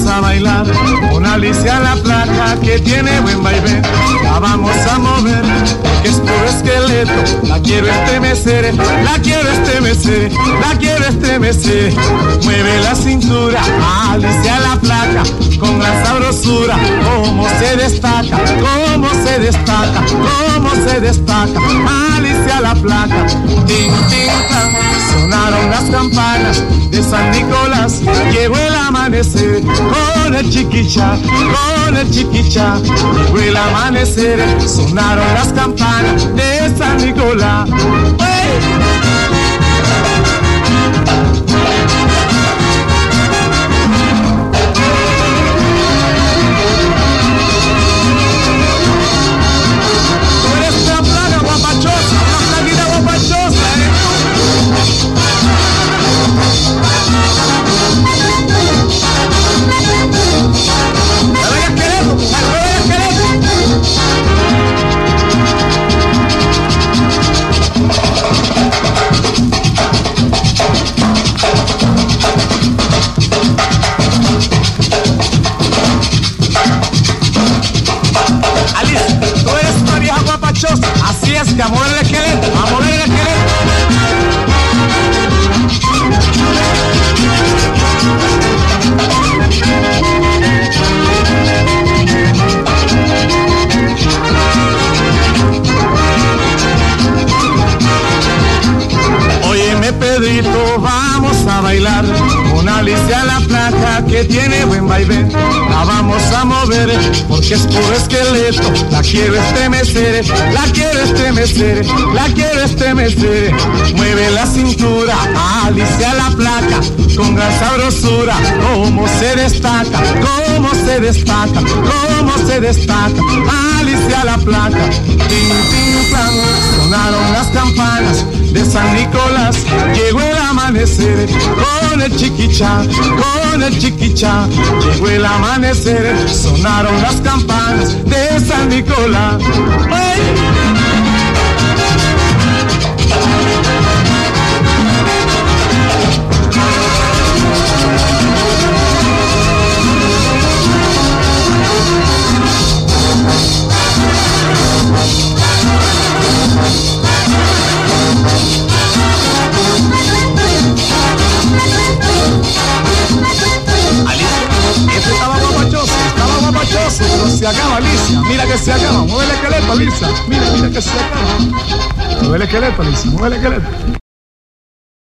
a bailar con Alicia la placa que tiene buen vaivén. La vamos a mover porque es puro esqueleto. La quiero estremecer, la quiero estremecer, la quiero estremecer. Mueve la cintura, Alicia la placa con gran sabrosura. Cómo se destaca, cómo se destaca, cómo se destaca. Alicia la placa, tin, tin, tan. Sonaron las campanas de San Nicolás, llegó el amanecer con el chiquicha, con el chiquicha. Llegó el amanecer, sonaron las campanas de San Nicolás. ¡Hey! Así es, que a mover el esqueleto, a mover el esqueleto. Óyeme, Pedrito, vamos a bailar con Alicia la placa que tiene buen vaivén. La vamos a mover porque es puro esqueleto. La quiero estremecer, la quiero estremecer, la quiero estremecer. Mueve la cintura, Alicia la placa con gran sabrosura. Cómo se destaca, cómo se destaca, cómo se destaca. Alicia la placa, tin, tin, plan. Sonaron las campanas de San Nicolás, llegó el amanecer con el chiquicha, con el chiquicha. Llegó el amanecer, sonaron las campanas de San Nicolás. ¡Ay! Pero se acaba, Alicia, mira que se acaba. Mueve el esqueleto, Alicia. Mira, mira que se acaba. Mueve el esqueleto, Alicia, mueve el esqueleto.